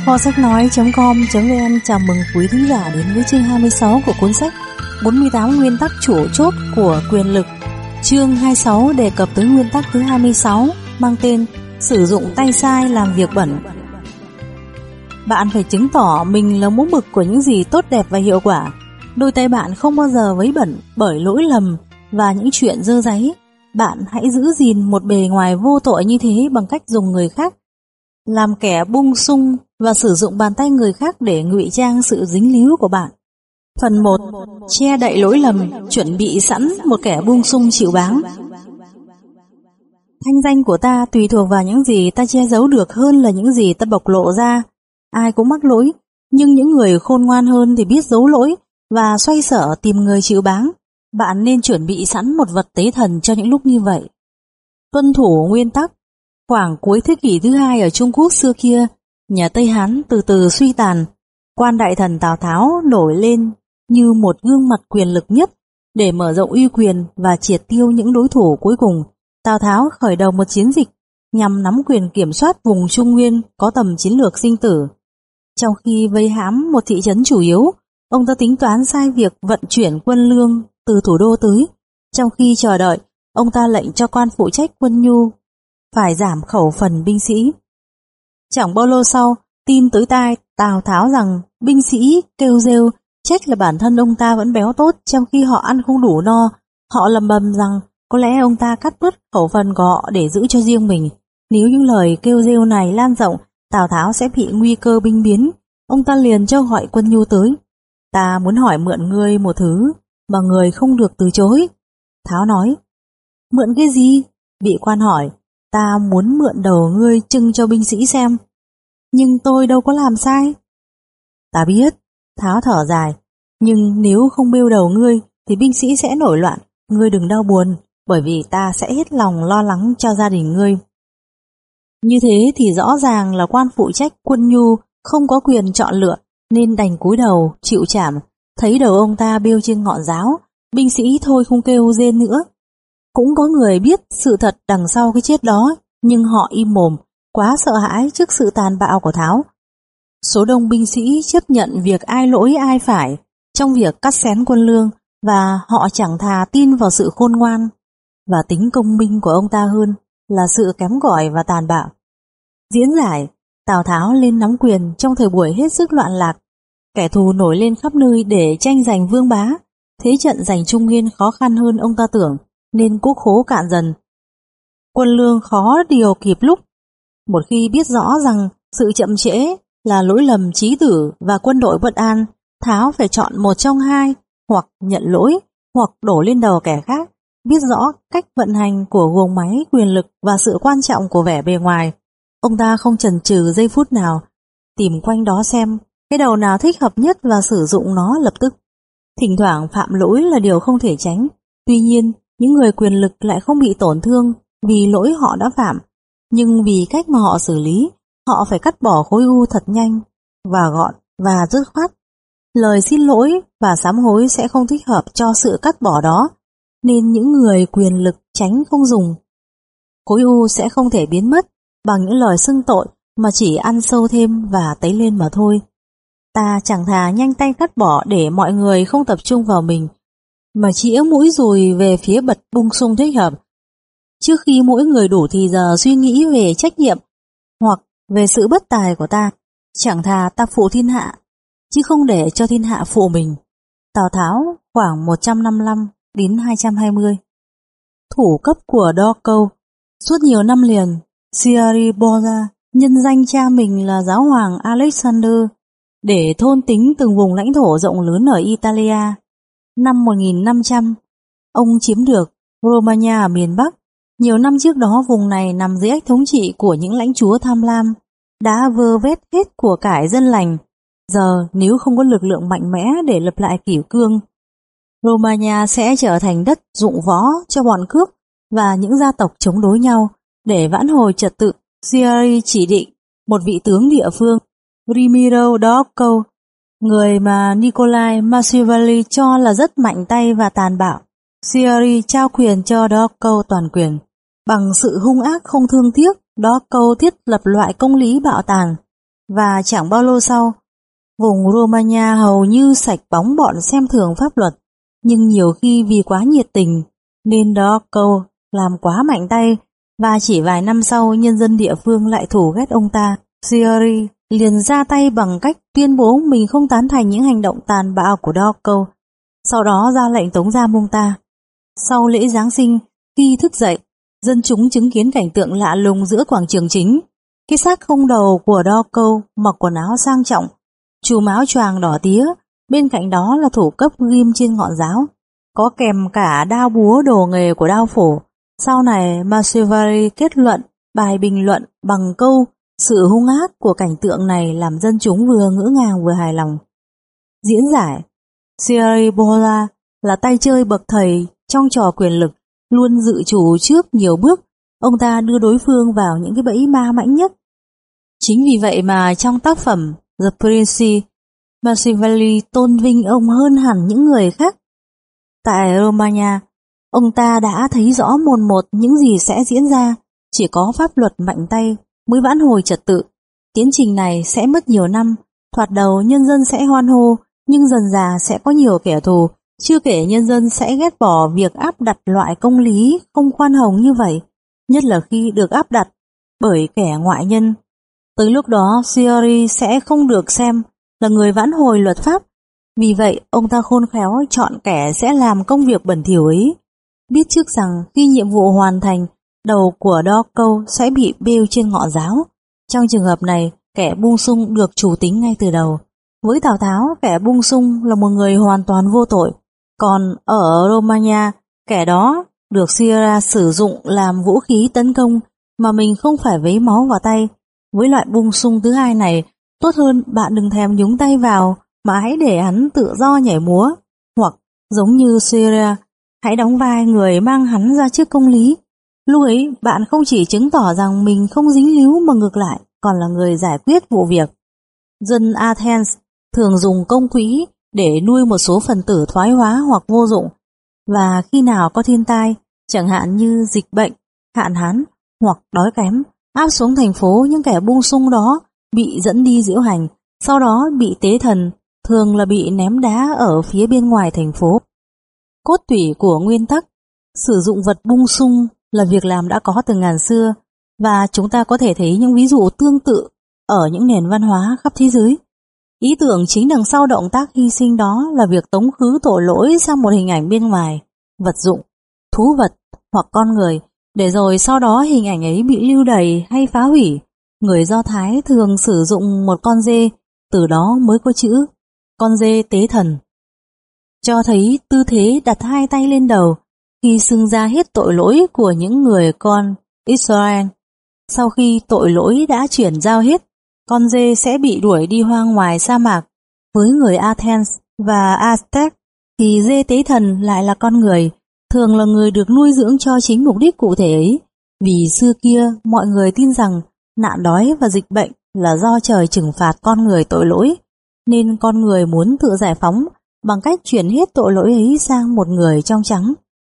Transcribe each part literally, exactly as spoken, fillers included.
kho sách nói chấm com chấm vn chào mừng quý thính giả đến với chương hai mươi sáu của cuốn sách bốn mươi tám nguyên tắc chủ chốt của quyền lực. Chương hai mươi sáu đề cập tới nguyên tắc thứ hai mươi sáu mang tên sử dụng tay sai làm việc bẩn. Bạn phải chứng tỏ mình là mẫu mực của những gì tốt đẹp và hiệu quả. Đôi tay bạn không bao giờ vấy bẩn bởi lỗi lầm và những chuyện dơ dáy. Bạn hãy giữ gìn một bề ngoài vô tội như thế bằng cách dùng người khác làm kẻ bung sung và sử dụng bàn tay người khác để ngụy trang sự dính líu của bạn. Phần một. Che đậy lỗi lầm, chuẩn bị sẵn một kẻ bung sung chịu báng. Thanh danh của ta tùy thuộc vào những gì ta che giấu được hơn là những gì ta bộc lộ ra. Ai cũng mắc lỗi, nhưng những người khôn ngoan hơn thì biết giấu lỗi và xoay sở tìm người chịu báng. Bạn nên chuẩn bị sẵn một vật tế thần cho những lúc như vậy. Tuân thủ nguyên tắc. Khoảng cuối thế kỷ thứ hai ở Trung Quốc xưa kia, nhà Tây Hán từ từ suy tàn. Quan đại thần Tào Tháo nổi lên như một gương mặt quyền lực nhất để mở rộng uy quyền và triệt tiêu những đối thủ cuối cùng. Tào Tháo khởi đầu một chiến dịch nhằm nắm quyền kiểm soát vùng Trung Nguyên có tầm chiến lược sinh tử. Trong khi vây hãm một thị trấn chủ yếu, ông ta tính toán sai việc vận chuyển quân lương từ thủ đô tới. Trong khi chờ đợi, ông ta lệnh cho quan phụ trách quân nhu phải giảm khẩu phần binh sĩ. Chẳng bao lâu sau, tin tới tai Tào Tháo rằng binh sĩ kêu rêu trách là bản thân ông ta vẫn béo tốt trong khi họ ăn không đủ no. Họ lầm bầm rằng có lẽ ông ta cắt bớt khẩu phần của họ để giữ cho riêng mình. Nếu những lời kêu rêu này lan rộng, Tào Tháo sẽ bị nguy cơ binh biến. Ông ta liền cho gọi quân nhu tới. Ta muốn hỏi mượn ngươi một thứ mà người không được từ chối. Tháo nói. Mượn cái gì? Vị quan hỏi. Ta muốn mượn đầu ngươi trưng cho binh sĩ xem. Nhưng tôi đâu có làm sai. Ta biết. Tháo thở dài. Nhưng nếu không bêu đầu ngươi thì binh sĩ sẽ nổi loạn. Ngươi đừng đau buồn, bởi vì ta sẽ hết lòng lo lắng cho gia đình ngươi. Như thế thì rõ ràng là quan phụ trách quân nhu không có quyền chọn lựa, nên đành cúi đầu chịu trảm. Thấy đầu ông ta bêu trên ngọn giáo, binh sĩ thôi không kêu rên nữa. Cũng có người biết sự thật đằng sau cái chết đó, nhưng họ im mồm, quá sợ hãi trước sự tàn bạo của Tháo. Số đông binh sĩ chấp nhận việc ai lỗi ai phải trong việc cắt xén quân lương, và họ chẳng thà tin vào sự khôn ngoan và tính công minh của ông ta hơn là sự kém cỏi và tàn bạo. Diễn giải, Tào Tháo lên nắm quyền trong thời buổi hết sức loạn lạc. Kẻ thù nổi lên khắp nơi để tranh giành vương bá. Thế trận giành Trung Nguyên khó khăn hơn ông ta tưởng, nên quốc khố cạn dần. Quân lương khó điều kịp lúc. Một khi biết rõ rằng sự chậm trễ là lỗi lầm chí tử và quân đội bất an, Tháo phải chọn một trong hai, hoặc nhận lỗi, hoặc đổ lên đầu kẻ khác. Biết rõ cách vận hành của guồng máy quyền lực và sự quan trọng của vẻ bề ngoài, ông ta không chần chừ giây phút nào, tìm quanh đó xem cái đầu nào thích hợp nhất và sử dụng nó lập tức. Thỉnh thoảng phạm lỗi là điều không thể tránh, tuy nhiên những người quyền lực lại không bị tổn thương vì lỗi họ đã phạm, nhưng vì cách mà họ xử lý, họ phải cắt bỏ khối u thật nhanh và gọn và dứt khoát. Lời xin lỗi và sám hối sẽ không thích hợp cho sự cắt bỏ đó, nên những người quyền lực tránh không dùng. Khối u sẽ không thể biến mất bằng những lời xưng tội mà chỉ ăn sâu thêm và tấy lên mà thôi. Ta chẳng thà nhanh tay cắt bỏ để mọi người không tập trung vào mình, mà chĩa mũi dùi về phía bật bung sung thích hợp. Trước khi mỗi người đủ thì giờ suy nghĩ về trách nhiệm hoặc về sự bất tài của ta, chẳng thà ta phụ thiên hạ, chứ không để cho thiên hạ phụ mình. Tào Tháo khoảng một trăm năm mươi lăm đến hai trăm hai mươi. Thủ cấp của Đo Câu. Suốt nhiều năm liền, Siari Borgia nhân danh cha mình là giáo hoàng Alexander để thôn tính từng vùng lãnh thổ rộng lớn ở Italia. Năm một nghìn năm trăm, ông chiếm được Romagna ở miền Bắc. Nhiều năm trước đó vùng này nằm dưới ách thống trị của những lãnh chúa tham lam, đã vơ vét hết của cải dân lành. Giờ nếu không có lực lượng mạnh mẽ để lập lại kỷ cương, Romagna sẽ trở thành đất dụng võ cho bọn cướp và những gia tộc chống đối nhau. Để vãn hồi trật tự, Siari chỉ định một vị tướng địa phương, Rimiro d'Occo, người mà Nicolai Machiavelli cho là rất mạnh tay và tàn bạo. Siari trao quyền cho d'Occo toàn quyền. Bằng sự hung ác không thương tiếc, d'Occo thiết lập loại công lý bạo tàn. và chẳng bao lâu sau, vùng Romagna hầu như sạch bóng bọn xem thường pháp luật, nhưng nhiều khi vì quá nhiệt tình nên Doco làm quá mạnh tay, và chỉ vài năm sau nhân dân địa phương lại thù ghét ông ta. Sciarri liền ra tay bằng cách tuyên bố mình không tán thành những hành động tàn bạo của Doco, sau đó ra lệnh tống giam ông ta. Sau lễ Giáng sinh, khi thức dậy, dân chúng chứng kiến cảnh tượng lạ lùng giữa quảng trường chính. Cái xác không đầu của Doco mặc quần áo sang trọng, chùm áo choàng đỏ tía, bên cạnh đó là thủ cấp ghim trên ngọn giáo, có kèm cả đao búa đồ nghề của đao phổ. Sau này Machiavelli kết luận bài bình luận bằng câu sự hung ác của cảnh tượng này làm dân chúng vừa ngỡ ngàng vừa hài lòng. Diễn giải Sciarri-Bola là tay chơi bậc thầy trong trò quyền lực, luôn dự chủ trước nhiều bước. Ông ta đưa đối phương vào những cái bẫy ma mãnh nhất. Chính vì vậy mà trong tác phẩm The Prince, Machiavelli tôn vinh ông hơn hẳn những người khác. Tại Romagna, ông ta đã thấy rõ mồn một những gì sẽ diễn ra, chỉ có pháp luật mạnh tay mới vãn hồi trật tự. Tiến trình này sẽ mất nhiều năm, thoạt đầu nhân dân sẽ hoan hô, nhưng dần dà sẽ có nhiều kẻ thù, chưa kể nhân dân sẽ ghét bỏ việc áp đặt loại công lý không khoan hồng như vậy, nhất là khi được áp đặt bởi kẻ ngoại nhân. Tới lúc đó Sciarri sẽ không được xem là người vãn hồi luật pháp, vì vậy ông ta khôn khéo chọn kẻ sẽ làm công việc bẩn thỉu ấy, biết trước rằng khi nhiệm vụ hoàn thành, đầu của Doco sẽ bị bêu trên ngọn giáo. Trong trường hợp này, kẻ bung sung được chủ tính ngay từ đầu. Với Tào Tháo, kẻ bung sung là một người hoàn toàn vô tội, còn ở Romagna, kẻ đó được Sciarra sử dụng làm vũ khí tấn công mà mình không phải vấy máu vào tay. Với loại bung sung thứ hai này, tốt hơn bạn đừng thèm nhúng tay vào, mà hãy để hắn tự do nhảy múa, hoặc giống như Sciarra, hãy đóng vai người mang hắn ra trước công lý. Lúc ấy bạn không chỉ chứng tỏ rằng mình không dính líu mà ngược lại còn là người giải quyết vụ việc. Dân Athens thường dùng công quỹ để nuôi một số phần tử thoái hóa hoặc vô dụng, và khi nào có thiên tai, chẳng hạn như dịch bệnh, hạn hán hoặc đói kém, áp xuống thành phố, những kẻ bung sung đó bị dẫn đi diễu hành, sau đó bị tế thần, thường là bị ném đá ở phía bên ngoài thành phố. Cốt tủy của nguyên tắc sử dụng vật bung sung là việc làm đã có từ ngàn xưa, và chúng ta có thể thấy những ví dụ tương tự ở những nền văn hóa khắp thế giới. Ý tưởng chính đằng sau động tác hy sinh đó là việc tống khứ tội lỗi sang một hình ảnh bên ngoài, vật dụng, thú vật hoặc con người, để rồi sau đó hình ảnh ấy bị lưu đày hay phá hủy. Người Do Thái thường sử dụng một con dê, từ đó mới có chữ con dê tế thần, cho thấy tư thế đặt hai tay lên đầu khi xưng ra hết tội lỗi của những người con Israel. Sau khi tội lỗi đã chuyển giao hết, con dê sẽ bị đuổi đi hoang ngoài sa mạc. Với người Athens và Aztec thì dê tế thần lại là con người, thường là người được nuôi dưỡng cho chính mục đích cụ thể ấy. Vì xưa kia mọi người tin rằng nạn đói và dịch bệnh là do trời trừng phạt con người tội lỗi, nên con người muốn tự giải phóng bằng cách chuyển hết tội lỗi ấy sang một người trong trắng.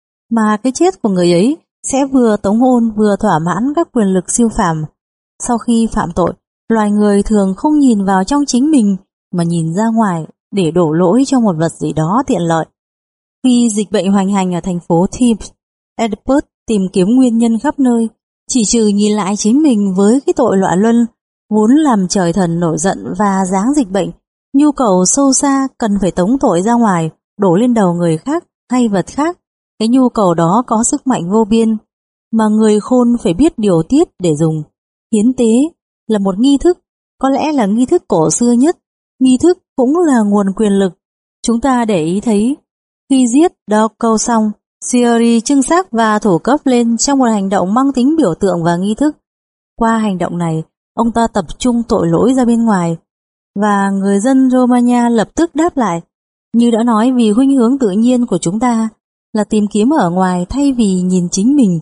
Mà cái chết của người ấy sẽ vừa tống hôn vừa thỏa mãn các quyền lực siêu phàm. Sau khi phạm tội, loài người thường không nhìn vào trong chính mình mà nhìn ra ngoài để đổ lỗi cho một vật gì đó tiện lợi. Khi dịch bệnh hoành hành ở thành phố Thebes, Oedipus tìm kiếm nguyên nhân khắp nơi, chỉ trừ nhìn lại chính mình với cái tội loạn luân, vốn làm trời thần nổi giận và giáng dịch bệnh. Nhu cầu sâu xa cần phải tống tội ra ngoài, đổ lên đầu người khác hay vật khác. Cái nhu cầu đó có sức mạnh vô biên, mà người khôn phải biết điều tiết để dùng. Hiến tế là một nghi thức, có lẽ là nghi thức cổ xưa nhất, nghi thức cũng là nguồn quyền lực. Chúng ta để ý thấy, khi giết Doco xong, Sciarri trưng xác và thủ cấp lên trong một hành động mang tính biểu tượng và nghi thức. Qua hành động này, ông ta tập trung tội lỗi ra bên ngoài, và người dân Romagna lập tức đáp lại. Như đã nói, vì khuynh hướng tự nhiên của chúng ta là tìm kiếm ở ngoài thay vì nhìn chính mình,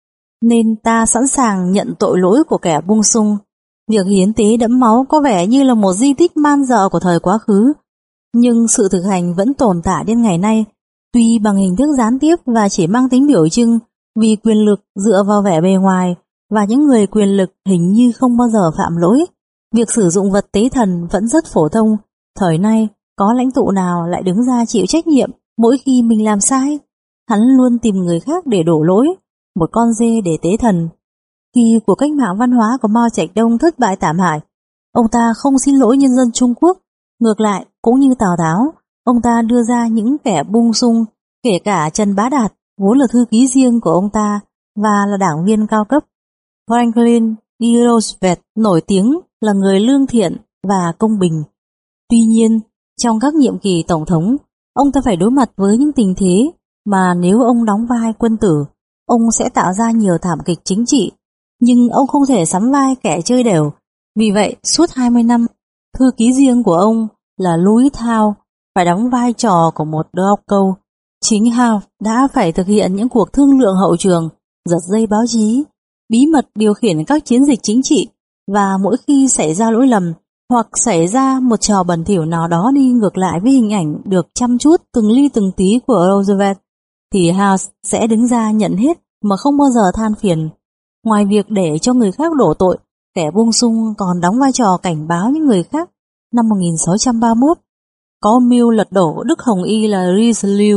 nên ta sẵn sàng nhận tội lỗi của kẻ bung sung. Việc hiến tế đẫm máu có vẻ như là một di tích man dợ của thời quá khứ, nhưng sự thực hành vẫn tồn tại đến ngày nay, tuy bằng hình thức gián tiếp và chỉ mang tính biểu trưng, vì quyền lực dựa vào vẻ bề ngoài và những người quyền lực hình như không bao giờ phạm lỗi. Việc sử dụng vật tế thần vẫn rất phổ thông. Thời nay, có lãnh tụ nào lại đứng ra chịu trách nhiệm mỗi khi mình làm sai? Hắn luôn tìm người khác để đổ lỗi, một con dê để tế thần. Khi cuộc cách mạng văn hóa của Mao Trạch Đông thất bại thảm hại, ông ta không xin lỗi nhân dân Trung Quốc. Ngược lại, cũng như Tào Tháo, ông ta đưa ra những kẻ bung sung, kể cả Trần Bá Đạt, vốn là thư ký riêng của ông ta và là đảng viên cao cấp. Franklin D. Roosevelt nổi tiếng là người lương thiện và công bình. Tuy nhiên, trong các nhiệm kỳ tổng thống, ông ta phải đối mặt với những tình thế mà nếu ông đóng vai quân tử, ông sẽ tạo ra nhiều thảm kịch chính trị, nhưng ông không thể sắm vai kẻ chơi đều. Vì vậy, suốt hai mươi năm, thư ký riêng của ông là Louis Howe phải đóng vai trò của một đốc câu. Chính Howe đã phải thực hiện những cuộc thương lượng hậu trường, giật dây báo chí, bí mật điều khiển các chiến dịch chính trị, và mỗi khi xảy ra lỗi lầm hoặc xảy ra một trò bẩn thỉu nào đó đi ngược lại với hình ảnh được chăm chút từng ly từng tí của Roosevelt, thì House sẽ đứng ra nhận hết mà không bao giờ than phiền. Ngoài việc để cho người khác đổ tội, kẻ bung sung còn đóng vai trò cảnh báo những người khác. Năm một nghìn sáu trăm ba mươi mốt, có mưu lật đổ Đức Hồng Y là Richelieu,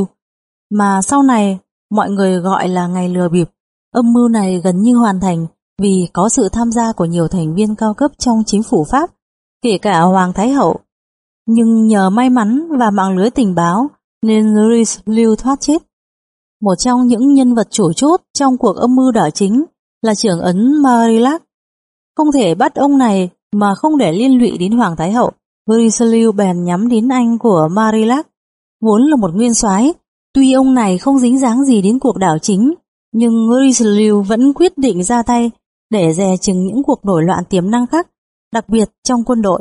mà sau này mọi người gọi là ngày lừa bịp. Âm mưu này gần như hoàn thành vì có sự tham gia của nhiều thành viên cao cấp trong chính phủ Pháp, kể cả Hoàng Thái Hậu. Nhưng nhờ may mắn và mạng lưới tình báo nên Richelieu thoát chết. Một trong những nhân vật chủ chốt trong cuộc âm mưu đảo chính là trưởng ấn Marillac. Không thể bắt ông này mà không để liên lụy đến Hoàng Thái Hậu. Richelieu bèn nhắm đến anh của Marillac, vốn là một nguyên soái. Tuy ông này không dính dáng gì đến cuộc đảo chính, nhưng Richelieu vẫn quyết định ra tay để dè chừng những cuộc nổi loạn tiềm năng khác, đặc biệt trong quân đội.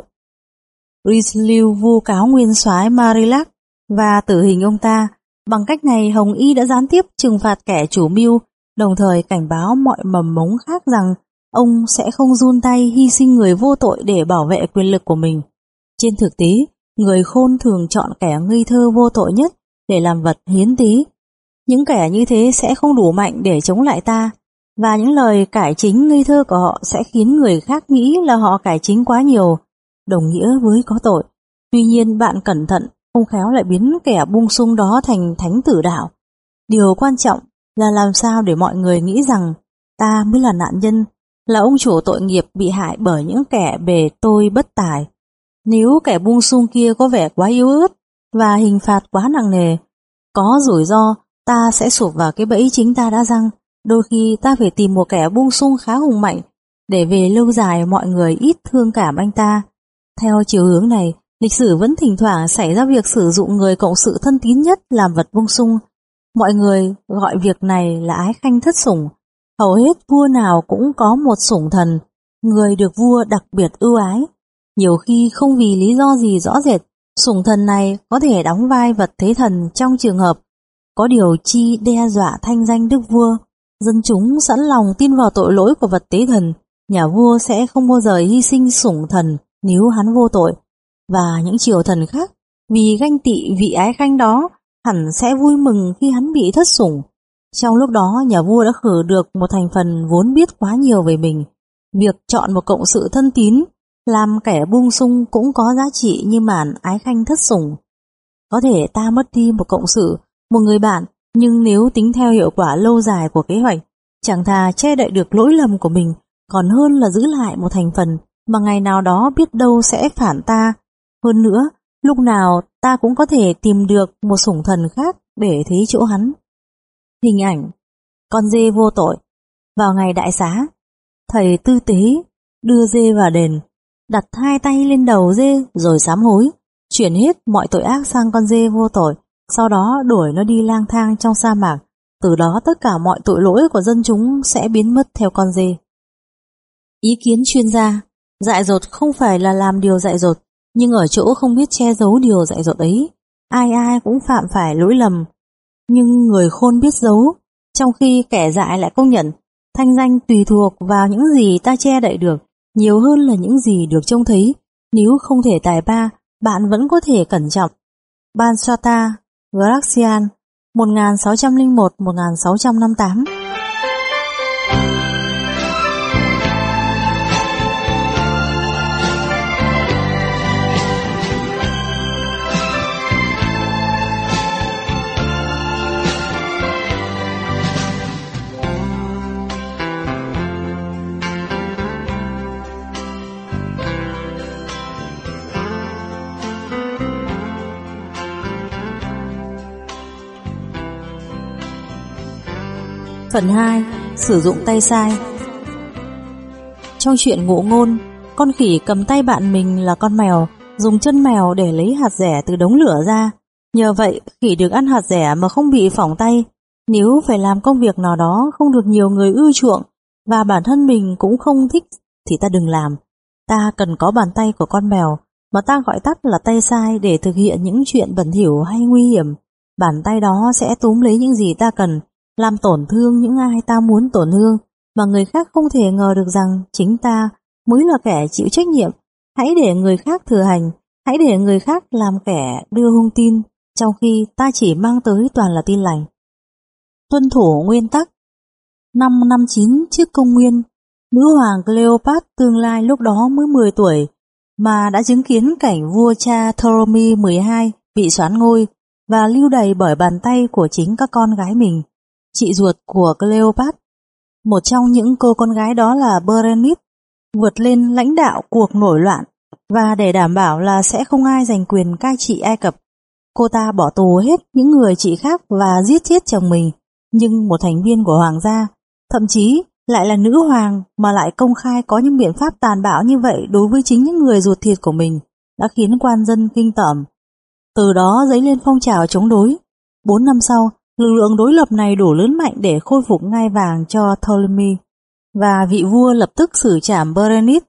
Richelieu vu cáo nguyên soái Marillac và tử hình ông ta. Bằng cách này, Hồng Y đã gián tiếp trừng phạt kẻ chủ mưu, đồng thời cảnh báo mọi mầm mống khác rằng ông sẽ không giun tay hy sinh người vô tội để bảo vệ quyền lực của mình. Trên thực tế, người khôn thường chọn kẻ ngây thơ vô tội nhất để làm vật hiến tế. Những kẻ như thế sẽ không đủ mạnh để chống lại ta, và những lời cải chính ngây thơ của họ sẽ khiến người khác nghĩ là họ cải chính quá nhiều, đồng nghĩa với có tội. Tuy nhiên, bạn cẩn thận, không khéo lại biến kẻ bung sung đó thành thánh tử đạo. Điều quan trọng là làm sao để mọi người nghĩ rằng ta mới là nạn nhân, là ông chủ tội nghiệp bị hại bởi những kẻ bề tôi bất tài. Nếu kẻ bung sung kia có vẻ quá yếu ớt và hình phạt quá nặng nề, có rủi ro ta sẽ sụp vào cái bẫy chính ta đã giăng. Đôi khi ta phải tìm một kẻ bung sung khá hùng mạnh để về lâu dài mọi người ít thương cảm anh ta. Theo chiều hướng này, lịch sử vẫn thỉnh thoảng xảy ra việc sử dụng người cộng sự thân tín nhất làm vật bung sung. Mọi người gọi việc này là ái khanh thất sủng. Hầu hết vua nào cũng có một sủng thần, người được vua đặc biệt ưu ái. Nhiều khi không vì lý do gì rõ rệt, sủng thần này có thể đóng vai vật thế thần trong trường hợp có điều chi đe dọa thanh danh đức vua. Dân chúng sẵn lòng tin vào tội lỗi của vật tế thần, nhà vua sẽ không bao giờ hy sinh sủng thần nếu hắn vô tội. Và những triều thần khác, vì ganh tị vị ái khanh đó, hẳn sẽ vui mừng khi hắn bị thất sủng. Trong lúc đó, nhà vua đã khử được một thành phần vốn biết quá nhiều về mình. Việc chọn một cộng sự thân tín làm kẻ bung sung cũng có giá trị như màn ái khanh thất sủng. Có thể ta mất đi một cộng sự, một người bạn, nhưng nếu tính theo hiệu quả lâu dài của kế hoạch, chẳng thà che đậy được lỗi lầm của mình, còn hơn là giữ lại một thành phần mà ngày nào đó biết đâu sẽ phản ta. Hơn nữa, lúc nào ta cũng có thể tìm được một sủng thần khác để thế chỗ hắn. Hình ảnh con dê vô tội. Vào ngày đại xá, thầy tư tế đưa dê vào đền, đặt hai tay lên đầu dê rồi sám hối, chuyển hết mọi tội ác sang con dê vô tội, sau đó đuổi nó đi lang thang trong sa mạc. Từ đó tất cả mọi tội lỗi của dân chúng sẽ biến mất theo con dê. Ý kiến chuyên gia: dại dột không phải là làm điều dại dột, nhưng ở chỗ không biết che giấu điều dại dột ấy. Ai ai cũng phạm phải lỗi lầm, nhưng người khôn biết giấu, trong khi kẻ dại lại công nhận. Thanh danh tùy thuộc vào những gì ta che đậy được, nhiều hơn là những gì được trông thấy. Nếu không thể tài ba, bạn vẫn có thể cẩn trọng. Banswara Gracian, một nghìn sáu trăm lẻ một đến một nghìn sáu trăm năm mươi tám. Phần hai. Sử dụng tay sai. Trong chuyện ngụ ngôn, con khỉ cầm tay bạn mình là con mèo, dùng chân mèo để lấy hạt dẻ từ đống lửa ra. Nhờ vậy, khỉ được ăn hạt dẻ mà không bị phỏng tay. Nếu phải làm công việc nào đó không được nhiều người ưa chuộng và bản thân mình cũng không thích thì ta đừng làm. Ta cần có bàn tay của con mèo, mà ta gọi tắt là tay sai, để thực hiện những chuyện bẩn thỉu hay nguy hiểm. Bàn tay đó sẽ túm lấy những gì ta cần, làm tổn thương những ai ta muốn tổn thương, mà người khác không thể ngờ được rằng chính ta mới là kẻ chịu trách nhiệm. Hãy để người khác thừa hành, hãy để người khác làm kẻ đưa hung tin, trong khi ta chỉ mang tới toàn là tin lành. Tuân thủ nguyên tắc. Năm năm chín trước công nguyên, nữ hoàng Cleopat tương lai lúc đó mới mười tuổi, mà đã chứng kiến cảnh vua cha Ptolemy mười hai bị soán ngôi và lưu đày bởi bàn tay của chính các con gái mình. Chị ruột của Cleopat, một trong những cô con gái đó là Berenice, vượt lên lãnh đạo cuộc nổi loạn, và để đảm bảo là sẽ không ai giành quyền cai trị Ai Cập, cô ta bỏ tù hết những người chị khác và giết chết chồng mình. Nhưng một thành viên của hoàng gia, thậm chí lại là nữ hoàng, mà lại công khai có những biện pháp tàn bạo như vậy đối với chính những người ruột thịt của mình, đã khiến quan dân kinh tởm. Từ đó dấy lên phong trào chống đối. Bốn năm sau, lực lượng đối lập này đủ lớn mạnh để khôi phục ngai vàng cho Ptolemy, và vị vua lập tức xử trảm Berenice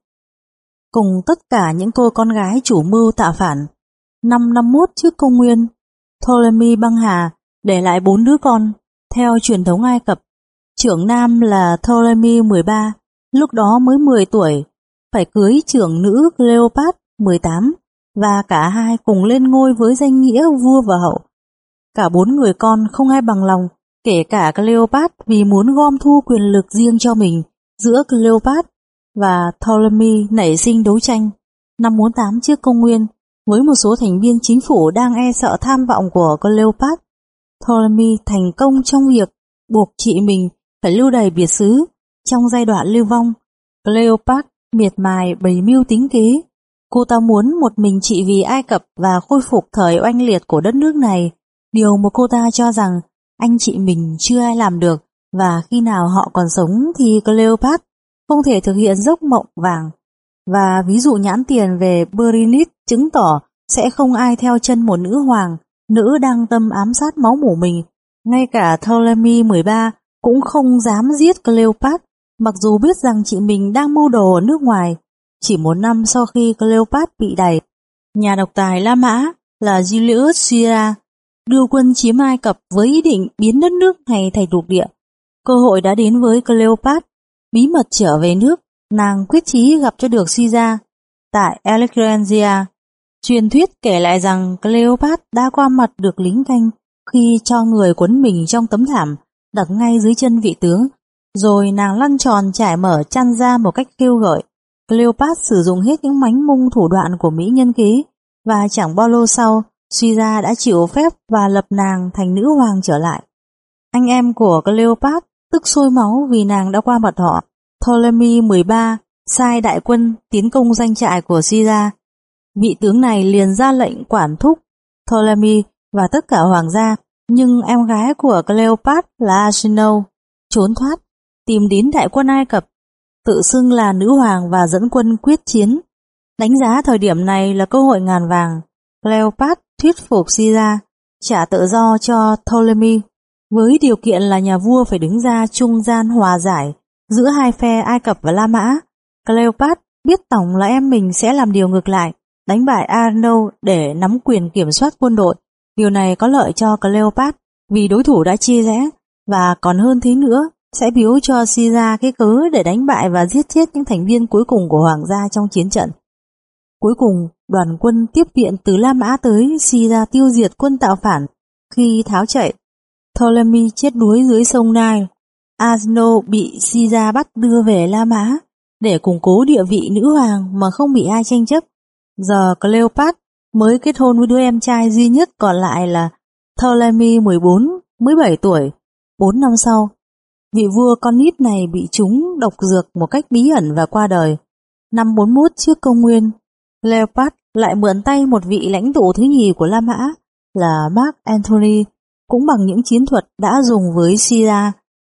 cùng tất cả những cô con gái chủ mưu tạo phản. Năm năm mốt trước công nguyên, Ptolemy băng hà, để lại bốn đứa con. Theo truyền thống Ai Cập, trưởng nam là Ptolemy mười ba, lúc đó mới mười tuổi, phải cưới trưởng nữ Cleopat mười tám, và cả hai cùng lên ngôi với danh nghĩa vua và hậu. Cả bốn người con không ai bằng lòng, kể cả Cleopat, vì muốn gom thu quyền lực riêng cho mình. Giữa Cleopat và Ptolemy nảy sinh đấu tranh. Năm bốn tám trước công nguyên, với một số thành viên chính phủ đang e sợ tham vọng của Cleopat, Ptolemy thành công trong việc buộc chị mình phải lưu đày biệt xứ. Trong giai đoạn lưu vong, Cleopat miệt mài bày mưu tính kế. Cô ta muốn một mình trị vì Ai Cập và khôi phục thời oanh liệt của đất nước này, điều mà cô ta cho rằng anh chị mình chưa ai làm được, và khi nào họ còn sống thì Cleopat không thể thực hiện giấc mộng vàng. Và ví dụ nhãn tiền về Berenice chứng tỏ sẽ không ai theo chân một nữ hoàng, nữ đang tâm ám sát máu mủ mình. Ngay cả Ptolemy mười ba cũng không dám giết Cleopat, mặc dù biết rằng chị mình đang mưu đồ ở nước ngoài. Chỉ một năm sau khi Cleopat bị đày, nhà độc tài La Mã là Julius Caesar đưa quân chiếm Ai Cập với ý định biến đất nước này thành lục địa. Cơ hội đã đến với Cleopat. Bí mật trở về nước, nàng quyết chí gặp cho được Caesar tại Alexandria. Truyền thuyết kể lại rằng Cleopat đã qua mặt được lính canh khi cho người quấn mình trong tấm thảm, đặt ngay dưới chân vị tướng, rồi nàng lăn tròn trải mở chăn ra một cách kêu gợi. Cleopat sử dụng hết những mánh mung thủ đoạn của mỹ nhân kế, và chẳng bao lâu sau, Caesar đã chịu phép và lập nàng thành nữ hoàng trở lại. Anh em của Cleopat tức sôi máu vì nàng đã qua mặt họ. Ptolemy mười ba sai đại quân tiến công doanh trại của Caesar. Vị tướng này liền ra lệnh quản thúc Ptolemy và tất cả hoàng gia, nhưng em gái của Cleopat là Arsinoe trốn thoát, tìm đến đại quân Ai Cập, tự xưng là nữ hoàng và dẫn quân quyết chiến. Đánh giá thời điểm này là cơ hội ngàn vàng, Cleopat thuyết phục Caesar trả tự do cho Ptolemy, với điều kiện là nhà vua phải đứng ra trung gian hòa giải giữa hai phe Ai Cập và La Mã. Cleopat biết tổng là em mình sẽ làm điều ngược lại, đánh bại Arsinoe để nắm quyền kiểm soát quân đội. Điều này có lợi cho Cleopat vì đối thủ đã chia rẽ, và còn hơn thế nữa, sẽ biếu cho Caesar cái cớ để đánh bại và giết chết những thành viên cuối cùng của hoàng gia trong chiến trận. Cuối cùng, đoàn quân tiếp viện từ La Mã tới, Caesar tiêu diệt quân tạo phản. Khi tháo chạy, Ptolemy chết đuối dưới sông Nile. Arsinoe bị Caesar bắt đưa về La Mã để củng cố địa vị nữ hoàng mà không bị ai tranh chấp. Giờ Cleopat mới kết hôn với đứa em trai duy nhất còn lại là Ptolemy mười bốn, mới bảy tuổi. Bốn năm sau, vị vua con nít này bị trúng độc dược một cách bí ẩn và qua đời. Năm bốn mốt trước công nguyên, Cleopat lại mượn tay một vị lãnh tụ thứ nhì của La Mã là Mark Antony, cũng bằng những chiến thuật đã dùng với Caesar,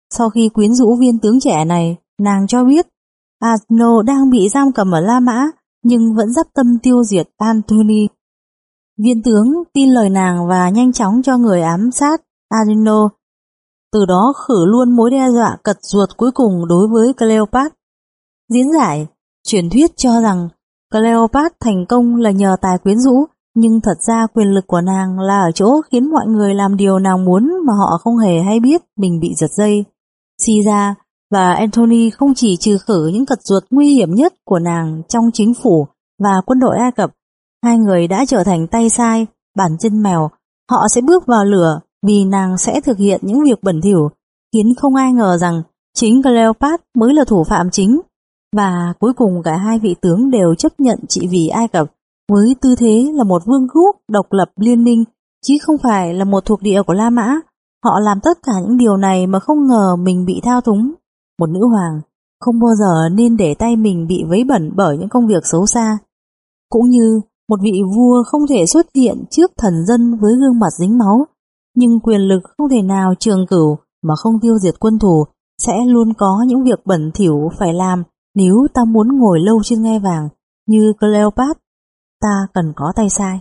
Sau khi quyến rũ viên tướng trẻ này, nàng cho biết Arno đang bị giam cầm ở La Mã nhưng vẫn dắp tâm tiêu diệt Antony. Viên tướng tin lời nàng và nhanh chóng cho người ám sát Arno, từ đó khử luôn mối đe dọa cật ruột cuối cùng đối với Cleopat. Diễn giải, truyền thuyết cho rằng Cleopat thành công là nhờ tài quyến rũ, nhưng thật ra quyền lực của nàng là ở chỗ khiến mọi người làm điều nàng muốn mà họ không hề hay biết mình bị giật dây. Caesar và Antony không chỉ trừ khử những cật ruột nguy hiểm nhất của nàng trong chính phủ và quân đội Ai Cập, hai người đã trở thành tay sai, bàn chân mèo. Họ sẽ bước vào lửa vì nàng sẽ thực hiện những việc bẩn thỉu, khiến không ai ngờ rằng chính Cleopat mới là thủ phạm chính. Và cuối cùng cả hai vị tướng đều chấp nhận trị vì Ai Cập với tư thế là một vương quốc độc lập liên minh, chứ không phải là một thuộc địa của La Mã. Họ làm tất cả những điều này mà không ngờ mình bị thao túng. Một nữ hoàng không bao giờ nên để tay mình bị vấy bẩn bởi những công việc xấu xa. Cũng như một vị vua không thể xuất hiện trước thần dân với gương mặt dính máu, nhưng quyền lực không thể nào trường cửu mà không tiêu diệt quân thù. Sẽ luôn có những việc bẩn thỉu phải làm nếu ta muốn ngồi lâu trên ngai vàng. Như Cleopat, ta cần có tay sai.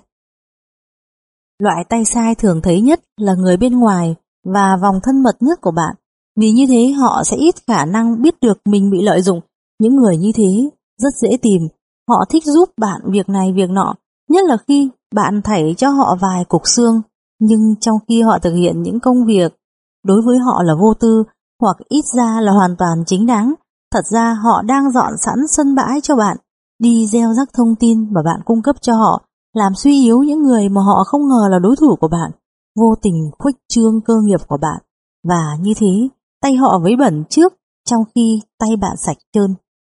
Loại tay sai thường thấy nhất là người bên ngoài và vòng thân mật nhất của bạn, vì như thế họ sẽ ít khả năng biết được mình bị lợi dụng. Những người như thế rất dễ tìm, họ thích giúp bạn việc này việc nọ, nhất là khi bạn thảy cho họ vài cục xương, nhưng trong khi họ thực hiện những công việc đối với họ là vô tư, hoặc ít ra là hoàn toàn chính đáng, thật ra họ đang dọn sẵn sân bãi cho bạn, đi gieo rắc thông tin mà bạn cung cấp cho họ, làm suy yếu những người mà họ không ngờ là đối thủ của bạn, vô tình khuếch trương cơ nghiệp của bạn, và như thế tay họ vấy bẩn trước trong khi tay bạn sạch trơn.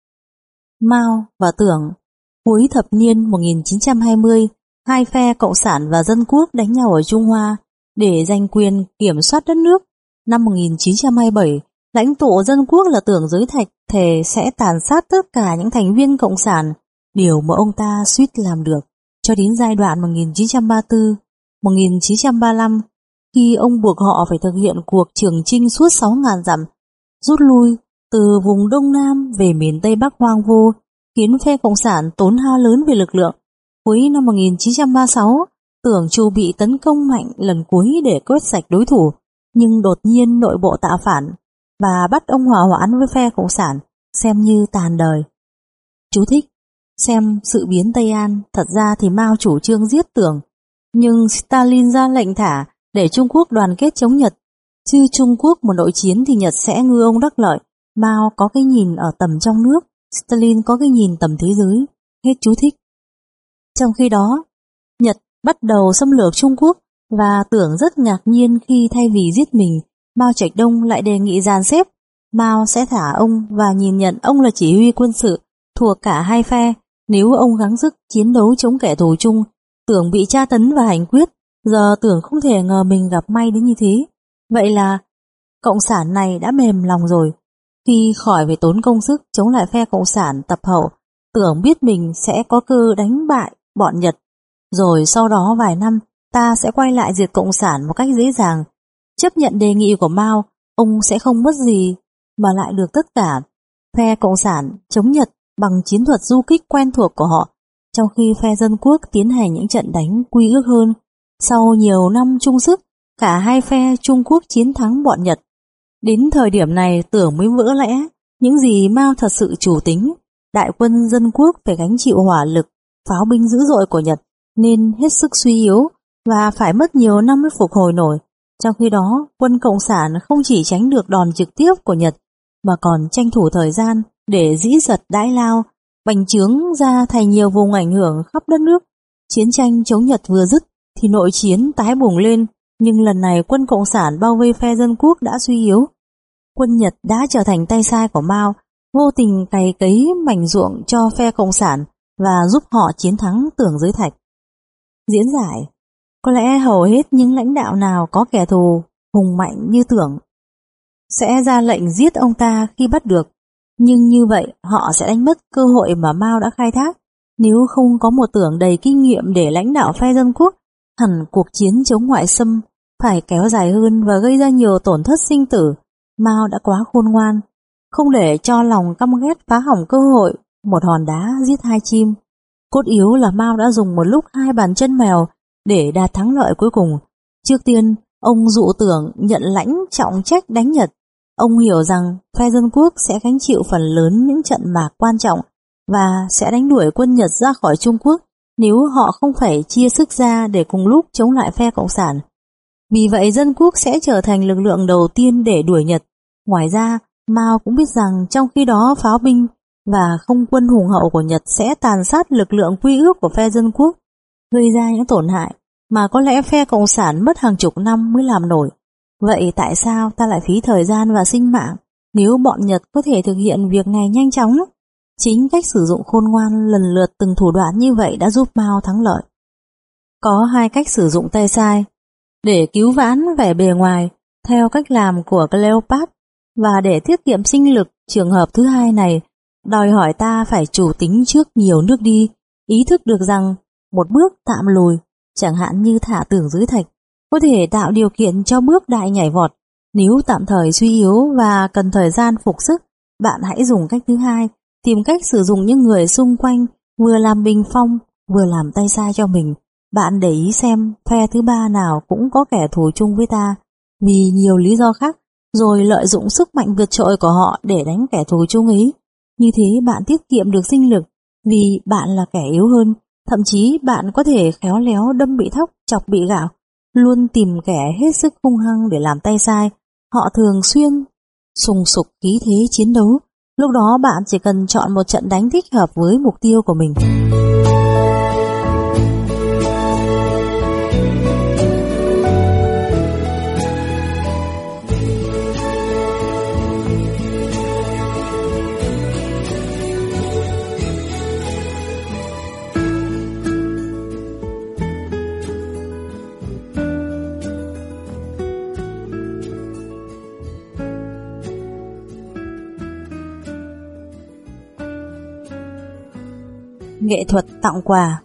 Mao và Tưởng. Cuối thập niên một nghìn chín trăm hai mươi, hai phe Cộng sản và Dân Quốc đánh nhau ở Trung Hoa để giành quyền kiểm soát đất nước. Năm một nghìn chín trăm hai mươi bảy, lãnh tụ Dân Quốc là Tưởng Giới Thạch thề sẽ tàn sát tất cả những thành viên Cộng sản, điều mà ông ta suýt làm được cho đến giai đoạn một nghìn chín trăm ba mươi tư, một nghìn chín trăm ba mươi lăm, khi ông buộc họ phải thực hiện cuộc trường chinh suốt sáu nghìn dặm, rút lui từ vùng Đông Nam về miền Tây Bắc hoang vu, khiến phe Cộng sản tốn hao lớn về lực lượng. Cuối năm một nghìn chín trăm ba mươi sáu, Tưởng chuẩn bị tấn công mạnh lần cuối để quét sạch đối thủ, nhưng đột nhiên nội bộ tạo phản và bắt ông hòa hoãn với phe Cộng sản, xem như tàn đời. Chú thích: xem sự biến Tây An. Thật ra thì Mao chủ trương giết Tưởng, nhưng Stalin ra lệnh thả để Trung Quốc đoàn kết chống Nhật. Chứ Trung Quốc một nội chiến thì Nhật sẽ ngư ông đắc lợi. Mao có cái nhìn ở tầm trong nước, Stalin có cái nhìn tầm thế giới. Hết chú thích. Trong khi đó, Nhật bắt đầu xâm lược Trung Quốc và Tưởng rất ngạc nhiên khi thay vì giết mình, Mao Trạch Đông lại đề nghị dàn xếp. Mao sẽ thả ông và nhìn nhận ông là chỉ huy quân sự thuộc cả hai phe. Nếu ông gắng sức chiến đấu chống kẻ thù chung, Tưởng bị tra tấn và hành quyết. Giờ Tưởng không thể ngờ mình gặp may đến như thế. Vậy là Cộng sản này đã mềm lòng rồi. Khi khỏi phải tốn công sức chống lại phe Cộng sản tập hậu, Tưởng biết mình sẽ có cơ đánh bại bọn Nhật. Rồi sau đó vài năm, ta sẽ quay lại diệt Cộng sản một cách dễ dàng. Chấp nhận đề nghị của Mao, ông sẽ không mất gì mà lại được tất cả. Phe Cộng sản chống Nhật bằng chiến thuật du kích quen thuộc của họ, trong khi phe Dân Quốc tiến hành những trận đánh quy ước hơn. Sau nhiều năm chung sức, cả hai phe Trung Quốc chiến thắng bọn Nhật. Đến thời điểm này Tưởng mới vỡ lẽ những gì Mao thật sự chủ tính. Đại quân Dân Quốc phải gánh chịu hỏa lực, pháo binh dữ dội của Nhật, nên hết sức suy yếu và phải mất nhiều năm mới phục hồi nổi. Trong khi đó, quân Cộng sản không chỉ tránh được đòn trực tiếp của Nhật, mà còn tranh thủ thời gian để dĩ giật đãi lao, bành trướng ra thành nhiều vùng ảnh hưởng khắp đất nước. Chiến tranh chống Nhật vừa dứt thì nội chiến tái bùng lên, nhưng lần này quân Cộng sản bao vây phe Dân Quốc đã suy yếu. Quân Nhật đã trở thành tay sai của Mao, vô tình cày cấy mảnh ruộng cho phe Cộng sản và giúp họ chiến thắng Tưởng Giới Thạch. Diễn giải: có lẽ hầu hết những lãnh đạo nào có kẻ thù hùng mạnh như Tưởng sẽ ra lệnh giết ông ta khi bắt được, nhưng như vậy họ sẽ đánh mất cơ hội mà Mao đã khai thác. Nếu không có một Tưởng đầy kinh nghiệm để lãnh đạo phe Dân Quốc, hẳn cuộc chiến chống ngoại xâm phải kéo dài hơn và gây ra nhiều tổn thất sinh tử. Mao đã quá khôn ngoan, không để cho lòng căm ghét phá hỏng cơ hội một hòn đá giết hai chim. Cốt yếu là Mao đã dùng một lúc hai bàn chân mèo để đạt thắng lợi cuối cùng. Trước tiên, ông dụ tưởng nhận lãnh trọng trách đánh Nhật. Ông hiểu rằng phe dân quốc sẽ gánh chịu phần lớn những trận mạc quan trọng và sẽ đánh đuổi quân Nhật ra khỏi Trung Quốc nếu họ không phải chia sức ra để cùng lúc chống lại phe Cộng sản. Vì vậy dân quốc sẽ trở thành lực lượng đầu tiên để đuổi Nhật. Ngoài ra, Mao cũng biết rằng trong khi đó pháo binh và không quân hùng hậu của Nhật sẽ tàn sát lực lượng quy ước của phe dân quốc, gây ra những tổn hại mà có lẽ phe Cộng sản mất hàng chục năm mới làm nổi. Vậy tại sao ta lại phí thời gian và sinh mạng nếu bọn Nhật có thể thực hiện việc này nhanh chóng? Chính cách sử dụng khôn ngoan lần lượt từng thủ đoạn như vậy đã giúp Mao thắng lợi. Có hai cách sử dụng tay sai để cứu vãn vẻ bề ngoài theo cách làm của Cleopat, và để tiết kiệm sinh lực, trường hợp thứ hai này đòi hỏi ta phải chủ tính trước nhiều nước đi, ý thức được rằng một bước tạm lùi, chẳng hạn như thả tưởng dưới thạch, có thể tạo điều kiện cho bước đại nhảy vọt. Nếu tạm thời suy yếu và cần thời gian phục sức, bạn hãy dùng cách thứ hai, tìm cách sử dụng những người xung quanh vừa làm bình phong, vừa làm tay sai cho mình. Bạn để ý xem phe thứ ba nào cũng có kẻ thù chung với ta, vì nhiều lý do khác, rồi lợi dụng sức mạnh vượt trội của họ để đánh kẻ thù chung ấy. Như thế bạn tiết kiệm được sinh lực, vì bạn là kẻ yếu hơn, thậm chí bạn có thể khéo léo đâm bị thóc, chọc bị gạo. Luôn tìm kẻ hết sức hung hăng để làm tay sai, họ thường xuyên sùng sục khí thế chiến đấu. Lúc đó bạn chỉ cần chọn một trận đánh thích hợp với mục tiêu của mình. Nghệ thuật tặng quà.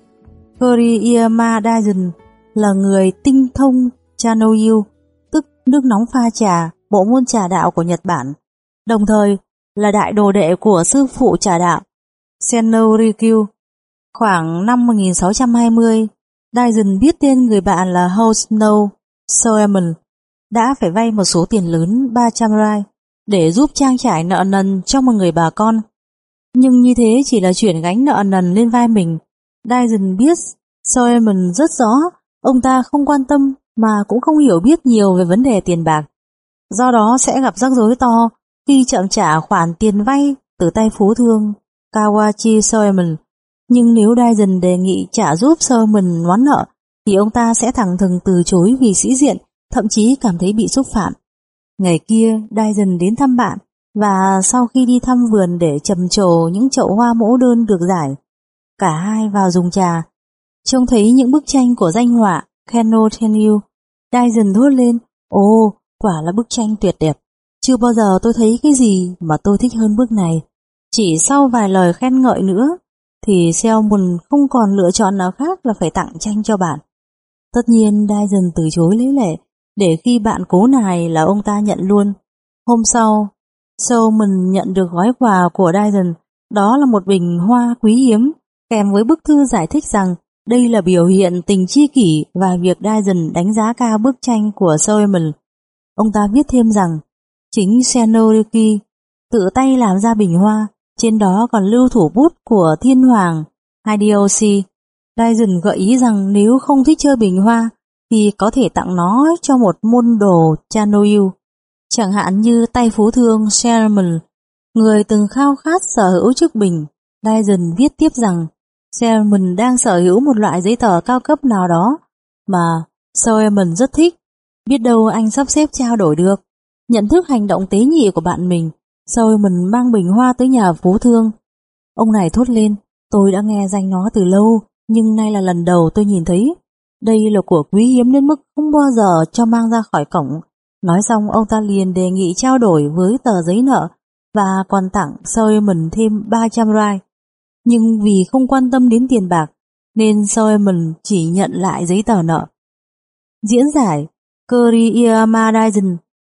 Kuriyama Daijun là người tinh thông Chanoyu, tức nước nóng pha trà, bộ môn trà đạo của Nhật Bản, đồng thời là đại đồ đệ của sư phụ trà đạo Senno Rikyu. Khoảng năm một nghìn sáu trăm hai mươi, Daijun biết tên người bạn là Hoshino Soemon đã phải vay một số tiền lớn ba trăm rai để giúp trang trải nợ nần cho một người bà con. Nhưng như thế chỉ là chuyển gánh nợ nần lên vai mình. Daijun biết Soemon rất rõ ông ta không quan tâm mà cũng không hiểu biết nhiều về vấn đề tiền bạc, do đó sẽ gặp rắc rối to khi chậm trả khoản tiền vay từ tay phú thương Kawachi Soemon. Nhưng nếu Daijun đề nghị trả giúp Soemon ngoán nợ thì ông ta sẽ thẳng thừng từ chối vì sĩ diện, thậm chí cảm thấy bị xúc phạm. Ngày kia Daijun đến thăm bạn, và sau khi đi thăm vườn để trầm trồ những chậu hoa mẫu đơn được giải, cả hai vào dùng trà. Trông thấy những bức tranh của danh họa Keno Tenryu, Daijun thốt lên: "Ồ, quả là bức tranh tuyệt đẹp. Chưa bao giờ tôi thấy cái gì mà tôi thích hơn bức này." Chỉ sau vài lời khen ngợi nữa thì Soemon không còn lựa chọn nào khác là phải tặng tranh cho bạn. Tất nhiên Daijun từ chối lấy lệ, để khi bạn cố nài là ông ta nhận luôn. Hôm sau, Soemon nhận được gói quà của Daijun, đó là một bình hoa quý hiếm, kèm với bức thư giải thích rằng đây là biểu hiện tình tri kỷ và việc Daijun đánh giá cao bức tranh của Soemon. Ông ta viết thêm rằng chính Sennoriki tự tay làm ra bình hoa, trên đó còn lưu thủ bút của thiên hoàng Hideyoshi. Daijun gợi ý rằng nếu không thích chơi bình hoa thì có thể tặng nó cho một môn đồ Chanoyu, chẳng hạn như tay phú thương Soemon, người từng khao khát sở hữu chiếc bình. Daijun viết tiếp rằng Soemon đang sở hữu một loại giấy tờ cao cấp nào đó mà Soemon rất thích, biết đâu anh sắp xếp trao đổi được. Nhận thức hành động tế nhị của bạn mình, Soemon mang bình hoa tới nhà phú thương. Ông này thốt lên: "Tôi đã nghe danh nó từ lâu, nhưng nay là lần đầu tôi nhìn thấy. Đây là của quý hiếm đến mức không bao giờ cho mang ra khỏi cổng." Nói xong ông ta liền đề nghị trao đổi với tờ giấy nợ và còn tặng Soemon thêm ba trăm rai. Nhưng vì không quan tâm đến tiền bạc nên Soemon chỉ nhận lại giấy tờ nợ. Diễn giải Kuriyama Daijun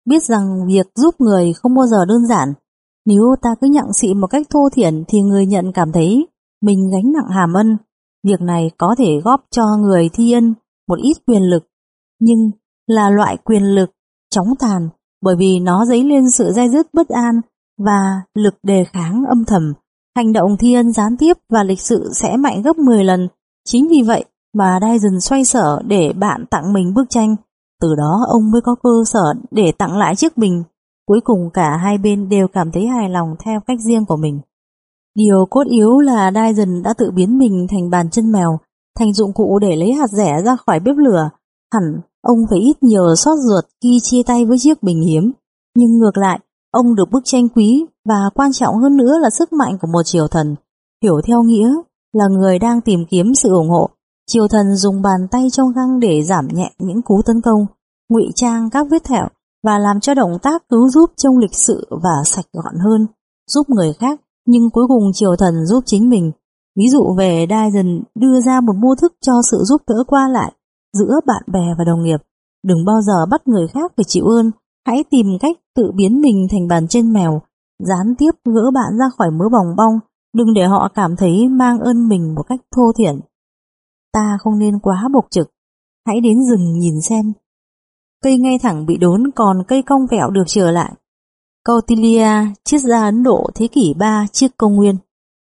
biết rằng việc giúp người không bao giờ đơn giản. Nếu ta cứ nhặng xị một cách thô thiển thì người nhận cảm thấy mình gánh nặng hàm ân. Việc này có thể góp cho người thi ân một ít quyền lực, nhưng là loại quyền lực chóng tàn, bởi vì nó dấy lên sự day dứt bất an và lực đề kháng âm thầm. Hành động thi ân gián tiếp và lịch sự sẽ mạnh gấp mười lần. Chính vì vậy mà Dyson xoay sở để bạn tặng mình bức tranh. Từ đó ông mới có cơ sở để tặng lại chiếc bình. Cuối cùng cả hai bên đều cảm thấy hài lòng theo cách riêng của mình. Điều cốt yếu là Dyson đã tự biến mình thành bàn chân mèo, thành dụng cụ để lấy hạt rẻ ra khỏi bếp lửa. Hẳn ông phải ít nhiều xót ruột khi chia tay với chiếc bình hiếm. Nhưng ngược lại, ông được bức tranh quý và quan trọng hơn nữa là sức mạnh của một triều thần. Hiểu theo nghĩa là người đang tìm kiếm sự ủng hộ. Triều thần dùng bàn tay trong găng để giảm nhẹ những cú tấn công, ngụy trang các vết thẹo và làm cho động tác cứu giúp trông lịch sự và sạch gọn hơn, giúp người khác, nhưng cuối cùng triều thần giúp chính mình. Ví dụ về Dyson đưa ra một mô thức cho sự giúp đỡ qua lại giữa bạn bè và đồng nghiệp. Đừng bao giờ bắt người khác phải chịu ơn, hãy tìm cách tự biến mình thành bàn chân mèo, gián tiếp gỡ bạn ra khỏi mớ bòng bong, đừng để họ cảm thấy mang ơn mình một cách thô thiển. Ta không nên quá bộc trực, hãy đến rừng nhìn xem. Cây ngay thẳng bị đốn còn cây cong vẹo được trở lại. Kautilya, triết gia Ấn Độ thế kỷ ba trước công nguyên.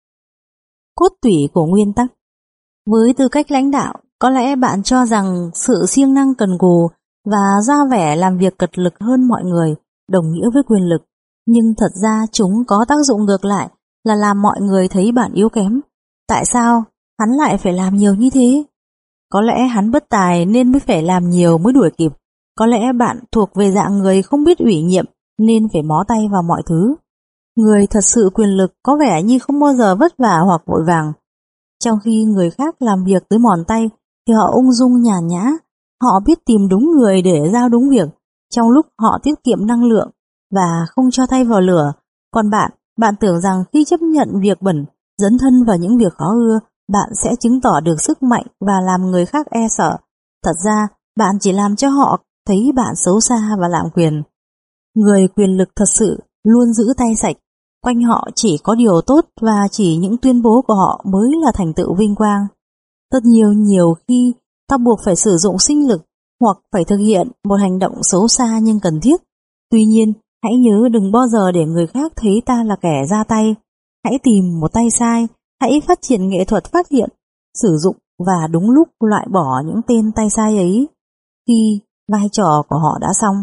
Cốt tủy của nguyên tắc. Với tư cách lãnh đạo, có lẽ bạn cho rằng sự siêng năng cần cù và ra vẻ làm việc cật lực hơn mọi người đồng nghĩa với quyền lực, nhưng thật ra chúng có tác dụng ngược lại là làm mọi người thấy bạn yếu kém. Tại sao hắn lại phải làm nhiều như thế? Có lẽ hắn bất tài nên mới phải làm nhiều mới đuổi kịp. Có lẽ bạn thuộc về dạng người không biết ủy nhiệm nên phải mó tay vào mọi thứ. Người thật sự quyền lực có vẻ như không bao giờ vất vả hoặc vội vàng. Trong khi người khác làm việc tới mòn tay thì họ ung dung nhàn nhã. Họ biết tìm đúng người để giao đúng việc, trong lúc họ tiết kiệm năng lượng và không cho tay vào lửa. Còn bạn, bạn tưởng rằng khi chấp nhận việc bẩn, dấn thân vào những việc khó ưa, bạn sẽ chứng tỏ được sức mạnh và làm người khác e sợ. Thật ra, bạn chỉ làm cho họ thấy bạn xấu xa và lạm quyền. Người quyền lực thật sự luôn giữ tay sạch, quanh họ chỉ có điều tốt và chỉ những tuyên bố của họ mới là thành tựu vinh quang. Tất nhiều nhiều khi ta buộc phải sử dụng sinh lực hoặc phải thực hiện một hành động xấu xa nhưng cần thiết. Tuy nhiên, hãy nhớ đừng bao giờ để người khác thấy ta là kẻ ra tay. Hãy tìm một tay sai, hãy phát triển nghệ thuật phát hiện, sử dụng và đúng lúc loại bỏ những tên tay sai ấy khi vai trò của họ đã xong.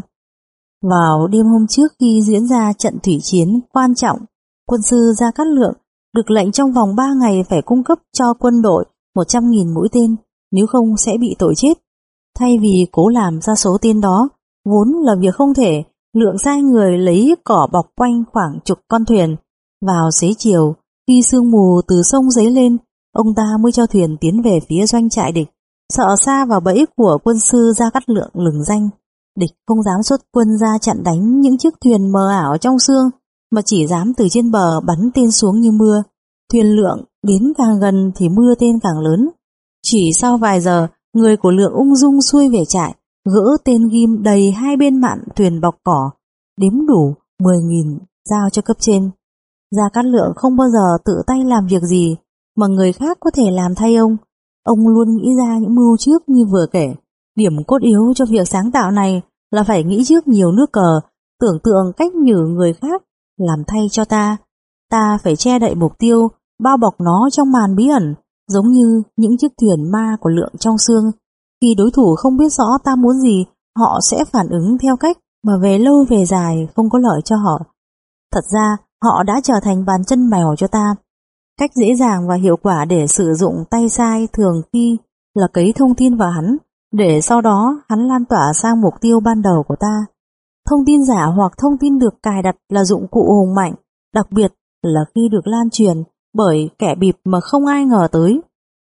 Vào đêm hôm trước khi diễn ra trận thủy chiến quan trọng, quân sư Gia Cát Lượng được lệnh trong vòng ba ngày phải cung cấp cho quân đội một trăm nghìn mũi tên, nếu không sẽ bị tội chết. Thay vì cố làm ra số tên đó, vốn là việc không thể, Lượng sai người lấy cỏ bọc quanh khoảng chục con thuyền. Vào xế chiều, khi sương mù từ sông dấy lên, ông ta mới cho thuyền tiến về phía doanh trại địch, sợ sa vào bẫy của quân sư Gia Cát Lượng lừng danh. Địch không dám xuất quân ra chặn đánh những chiếc thuyền mờ ảo trong sương, mà chỉ dám từ trên bờ bắn tên xuống như mưa. Thuyền Lượng đến càng gần thì mưa tên càng lớn. Chỉ sau vài giờ, người của Lượng ung dung xuôi về trại, gỡ tên ghim đầy hai bên mạn thuyền bọc cỏ, đếm đủ mười nghìn giao cho cấp trên. Gia Cát Lượng không bao giờ tự tay làm việc gì mà người khác có thể làm thay ông. Ông luôn nghĩ ra những mưu trước như vừa kể. Điểm cốt yếu cho việc sáng tạo này là phải nghĩ trước nhiều nước cờ, tưởng tượng cách nhử người khác làm thay cho ta. Ta phải che đậy mục tiêu, bao bọc nó trong màn bí ẩn, giống như những chiếc thuyền ma của Lượng trong sương. Khi đối thủ không biết rõ ta muốn gì, họ sẽ phản ứng theo cách mà về lâu về dài không có lợi cho họ. Thật ra, họ đã trở thành bàn chân mèo cho ta. Cách dễ dàng và hiệu quả để sử dụng tay sai thường khi là cấy thông tin vào hắn, để sau đó hắn lan tỏa sang mục tiêu ban đầu của ta. Thông tin giả hoặc thông tin được cài đặt là dụng cụ hùng mạnh, đặc biệt là khi được lan truyền bởi kẻ bịp mà không ai ngờ tới.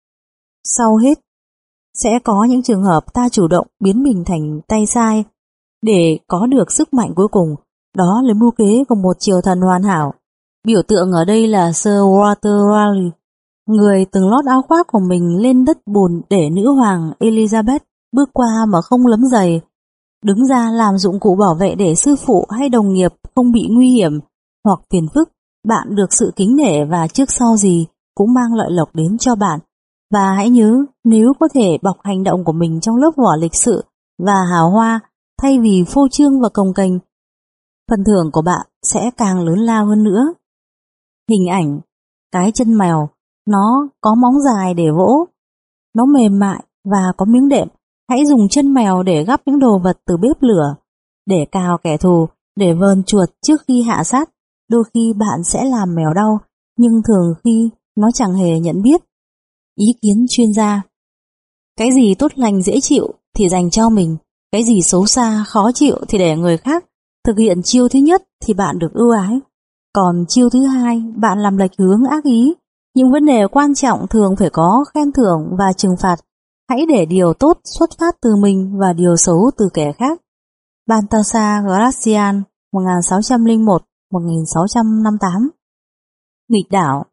Sau hết, sẽ có những trường hợp ta chủ động biến mình thành tay sai để có được sức mạnh cuối cùng. Đó là mưu kế của một triều thần hoàn hảo. Biểu tượng ở đây là Sir Walter Raleigh, người từng lót áo khoác của mình lên đất bùn để nữ hoàng Elizabeth bước qua mà không lấm giày. đứng ra làm dụng cụ bảo vệ để sư phụ hay đồng nghiệp không bị nguy hiểm hoặc phiền phức. Bạn được sự kính nể và trước sau gì cũng mang lợi lộc đến cho bạn. Và hãy nhớ, nếu có thể bọc hành động của mình trong lớp vỏ lịch sự và hào hoa thay vì phô trương và cồng kềnh, phần thưởng của bạn sẽ càng lớn lao hơn nữa. Hình ảnh cái chân mèo, nó có móng dài để vỗ, nó mềm mại và có miếng đệm. Hãy dùng chân mèo để gắp những đồ vật từ bếp lửa, để cào kẻ thù, để vờn chuột trước khi hạ sát. Đôi khi bạn sẽ làm mèo đau, nhưng thường khi nó chẳng hề nhận biết. Ý kiến chuyên gia: cái gì tốt lành dễ chịu thì dành cho mình, cái gì xấu xa khó chịu thì để người khác thực hiện. Chiêu thứ nhất thì bạn được ưu ái, còn chiêu thứ hai bạn làm lệch hướng ác ý. Những vấn đề quan trọng thường phải có khen thưởng và trừng phạt. Hãy để điều tốt xuất phát từ mình và điều xấu từ kẻ khác. Baltasar Gracian, một nghìn sáu trăm lẻ một đến một nghìn sáu trăm năm mươi tám. Nghịch đảo.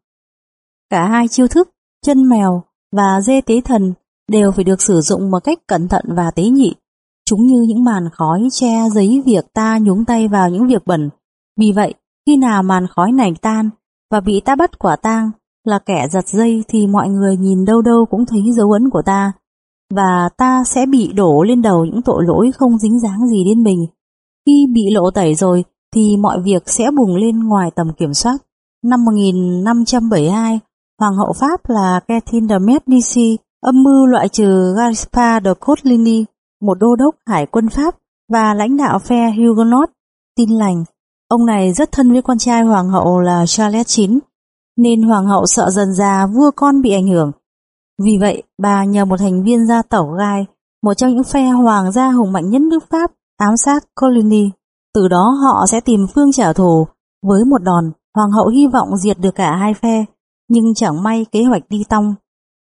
Cả hai chiêu thức chân mèo và dê tế thần đều phải được sử dụng một cách cẩn thận và tế nhị. Chúng như những màn khói che giấy việc ta nhúng tay vào những việc bẩn. Vì vậy, khi nào màn khói này tan và bị ta bắt quả tang là kẻ giật dây thì mọi người nhìn đâu đâu cũng thấy dấu ấn của ta, và ta sẽ bị đổ lên đầu những tội lỗi không dính dáng gì đến mình. Khi bị lộ tẩy rồi thì mọi việc sẽ bùng lên ngoài tầm kiểm soát. Năm một nghìn năm trăm bảy mươi hai, Hoàng hậu Pháp là Catherine de Medici âm mưu loại trừ Gaspard de Coligny, một đô đốc hải quân Pháp và lãnh đạo phe Huguenot Tin lành. Ông này rất thân với con trai hoàng hậu là Charles đệ nhị, nên hoàng hậu sợ dần dà vua con bị ảnh hưởng. Vì vậy, bà nhờ một thành viên gia tộc Gai, một trong những phe hoàng gia hùng mạnh nhất nước Pháp, ám sát Coligny. Từ đó họ sẽ tìm phương trả thù. Với một đòn, hoàng hậu hy vọng diệt được cả hai phe, nhưng chẳng may kế hoạch đi tong.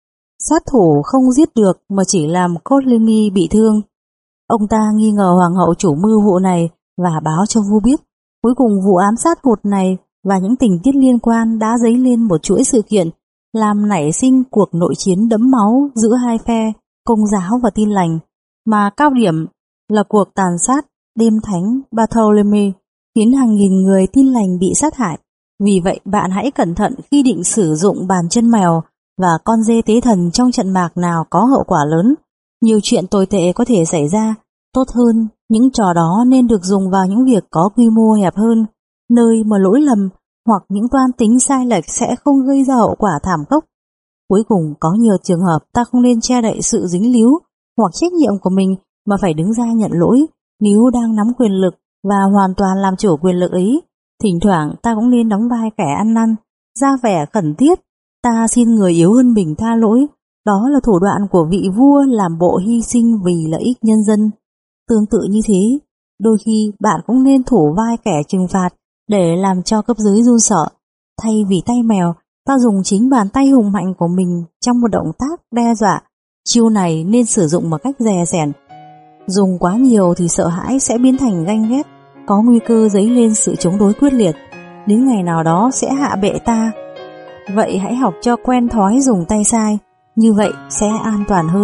Sát thủ không giết được mà chỉ làm Coligny bị thương. Ông ta nghi ngờ hoàng hậu chủ mưu vụ này và báo cho vua biết. Cuối cùng vụ ám sát hụt này và những tình tiết liên quan đã dấy lên một chuỗi sự kiện, làm nảy sinh cuộc nội chiến đẫm máu giữa hai phe, Công giáo và Tin lành, mà cao điểm là cuộc tàn sát đêm thánh Bartholomew, khiến hàng nghìn người Tin lành bị sát hại. Vì vậy bạn hãy cẩn thận khi định sử dụng bàn chân mèo và con dê tế thần trong trận mạc nào có hậu quả lớn. Nhiều chuyện tồi tệ có thể xảy ra. Tốt hơn, những trò đó nên được dùng vào những việc có quy mô hẹp hơn, nơi mà lỗi lầm hoặc những toan tính sai lệch sẽ không gây ra hậu quả thảm khốc. Cuối cùng, có nhiều trường hợp ta không nên che đậy sự dính líu hoặc trách nhiệm của mình mà phải đứng ra nhận lỗi. Nếu đang nắm quyền lực và hoàn toàn làm chủ quyền lực ấy, thỉnh thoảng ta cũng nên đóng vai kẻ ăn năn, ra vẻ khẩn thiết, ta xin người yếu hơn mình tha lỗi. Đó là thủ đoạn của vị vua làm bộ hy sinh vì lợi ích nhân dân. Tương tự như thế, đôi khi bạn cũng nên thủ vai kẻ trừng phạt để làm cho cấp dưới run sợ. Thay vì tay mèo, ta dùng chính bàn tay hùng mạnh của mình trong một động tác đe dọa. Chiêu này nên sử dụng một cách dè dẻn. Dùng quá nhiều thì sợ hãi sẽ biến thành ganh ghét, có nguy cơ dấy lên sự chống đối quyết liệt. Đến ngày nào đó sẽ hạ bệ ta. Vậy hãy học cho quen thói dùng tay sai, như vậy sẽ an toàn hơn.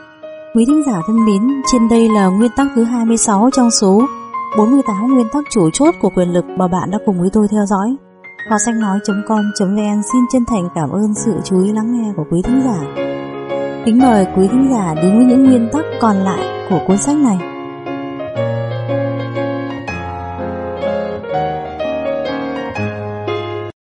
Quý thính giả thân mến, trên đây là nguyên tắc thứ hai mươi sáu trong số bốn mươi tám nguyên tắc chủ chốt của quyền lực mà bạn đã cùng với tôi theo dõi. Hoa Sách Nói chấm com chấm vn xin chân thành cảm ơn sự chú ý lắng nghe của quý thính giả. Kính mời quý thính giả đến với những nguyên tắc còn lại của cuốn sách này.